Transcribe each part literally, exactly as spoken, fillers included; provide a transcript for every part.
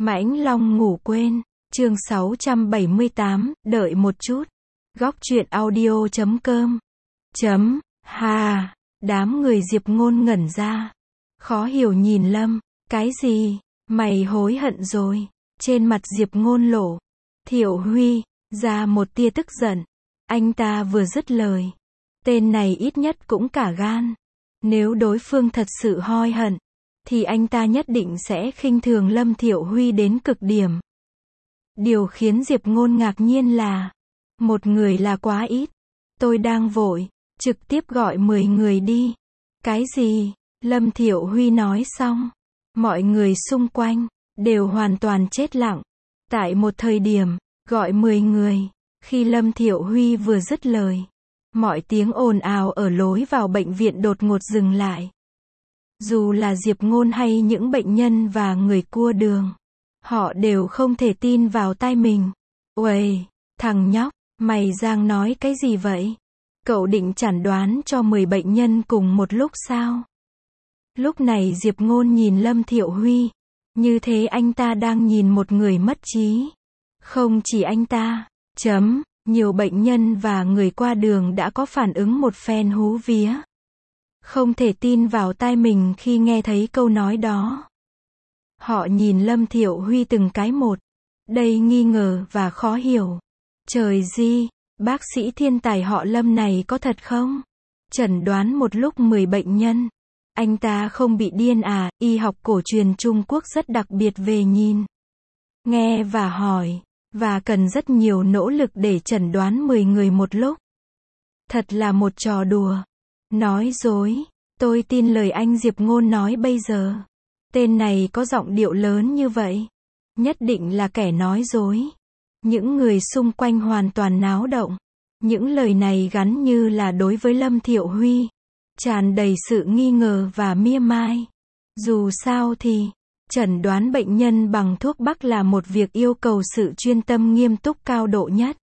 Mãnh Long ngủ quên, chương sáu trăm bảy mươi tám, đợi một chút. Góc truyện audio chấm com. Chấm, hà, đám người Diệp Ngôn ngẩn ra. Khó hiểu nhìn Lâm, cái gì, mày hối hận rồi. Trên mặt Diệp Ngôn lộ, Thiệu Huy, ra một tia tức giận. Anh ta vừa dứt lời. Tên này ít nhất cũng cả gan. Nếu đối phương thật sự hoi hận, thì anh ta nhất định sẽ khinh thường Lâm Thiệu Huy đến cực điểm. Điều khiến Diệp Ngôn ngạc nhiên là, một người là quá ít. Tôi đang vội, trực tiếp gọi mười người đi. Cái gì? Lâm Thiệu Huy nói xong, mọi người xung quanh đều hoàn toàn chết lặng. Tại một thời điểm, gọi mười người, khi Lâm Thiệu Huy vừa dứt lời, mọi tiếng ồn ào ở lối vào bệnh viện đột ngột dừng lại. Dù là Diệp Ngôn hay những bệnh nhân và người cua đường, họ đều không thể tin vào tai mình. Uầy, thằng nhóc, mày đang nói cái gì vậy? Cậu định chẩn đoán cho mười bệnh nhân cùng một lúc sao? Lúc này Diệp Ngôn nhìn Lâm Thiệu Huy, như thế anh ta đang nhìn một người mất trí. Không chỉ anh ta, chấm, nhiều bệnh nhân và người qua đường đã có phản ứng một phen hú vía. Không thể tin vào tai mình khi nghe thấy câu nói đó. Họ nhìn Lâm Thiệu Huy từng cái một, đầy nghi ngờ và khó hiểu. Trời gì, bác sĩ thiên tài họ Lâm này có thật không? Chẩn đoán một lúc mười bệnh nhân. Anh ta không bị điên à? Y học cổ truyền Trung Quốc rất đặc biệt về nhìn, nghe và hỏi, và cần rất nhiều nỗ lực để chẩn đoán mười người một lúc. Thật là một trò đùa. Nói dối. Tôi tin lời anh Diệp Ngôn nói bây giờ. Tên này có giọng điệu lớn như vậy, nhất định là kẻ nói dối. Những người xung quanh hoàn toàn náo động. Những lời này gắn như là đối với Lâm Thiệu Huy, tràn đầy sự nghi ngờ và mỉa mai. Dù sao thì, chẩn đoán bệnh nhân bằng thuốc bắc là một việc yêu cầu sự chuyên tâm nghiêm túc cao độ nhất.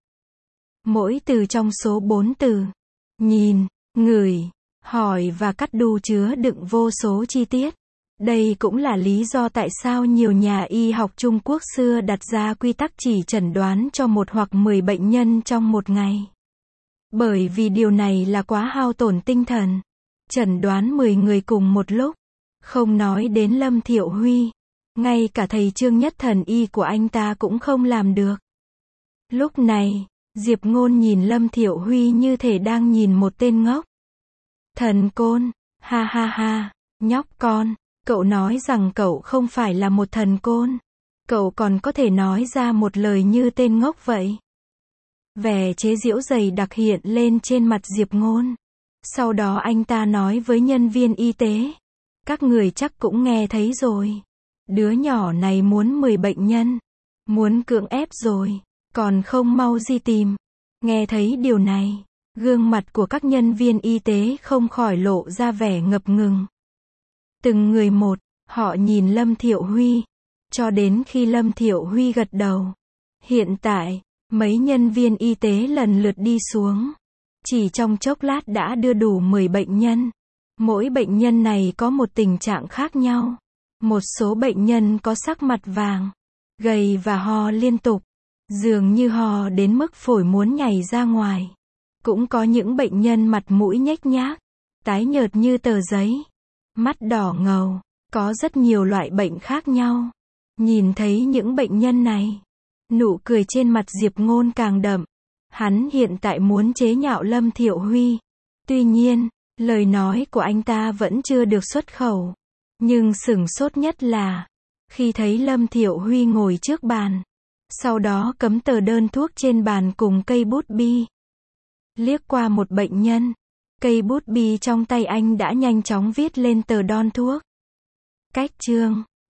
Mỗi từ trong số bốn từ, nhìn, ngửi, hỏi và cắt đu chứa đựng vô số chi tiết. Đây cũng là lý do tại sao nhiều nhà y học Trung Quốc xưa đặt ra quy tắc chỉ chẩn đoán cho một hoặc mười bệnh nhân trong một ngày. Bởi vì điều này là quá hao tổn tinh thần. Chẩn đoán mười người cùng một lúc. Không nói đến Lâm Thiệu Huy, ngay cả thầy Trương Nhất thần y của anh ta cũng không làm được. Lúc này, Diệp Ngôn nhìn Lâm Thiệu Huy như thể đang nhìn một tên ngốc. Thần côn, ha ha ha, nhóc con, cậu nói rằng cậu không phải là một thần côn. Cậu còn có thể nói ra một lời như tên ngốc vậy. Vẻ chế giễu dày đặc hiện lên trên mặt Diệp Ngôn. Sau đó anh ta nói với nhân viên y tế. Các người chắc cũng nghe thấy rồi. Đứa nhỏ này muốn mười bệnh nhân. Muốn cưỡng ép rồi. Còn không mau đi tìm. Nghe thấy điều này, gương mặt của các nhân viên y tế không khỏi lộ ra vẻ ngập ngừng. Từng người một, họ nhìn Lâm Thiệu Huy. Cho đến khi Lâm Thiệu Huy gật đầu. Hiện tại, mấy nhân viên y tế lần lượt đi xuống. Chỉ trong chốc lát đã đưa đủ mười bệnh nhân. Mỗi bệnh nhân này có một tình trạng khác nhau. Một số bệnh nhân có sắc mặt vàng, gầy và ho liên tục. Dường như ho đến mức phổi muốn nhảy ra ngoài. Cũng có những bệnh nhân mặt mũi nhếch nhác, tái nhợt như tờ giấy, mắt đỏ ngầu. Có rất nhiều loại bệnh khác nhau. Nhìn thấy những bệnh nhân này, nụ cười trên mặt Diệp Ngôn càng đậm. Hắn hiện tại muốn chế nhạo Lâm Thiệu Huy. Tuy nhiên, lời nói của anh ta vẫn chưa được xuất khẩu. Nhưng sửng sốt nhất là, khi thấy Lâm Thiệu Huy ngồi trước bàn, sau đó cắm tờ đơn thuốc trên bàn cùng cây bút bi. Liếc qua một bệnh nhân, cây bút bi trong tay anh đã nhanh chóng viết lên tờ đơn thuốc. Cách chương,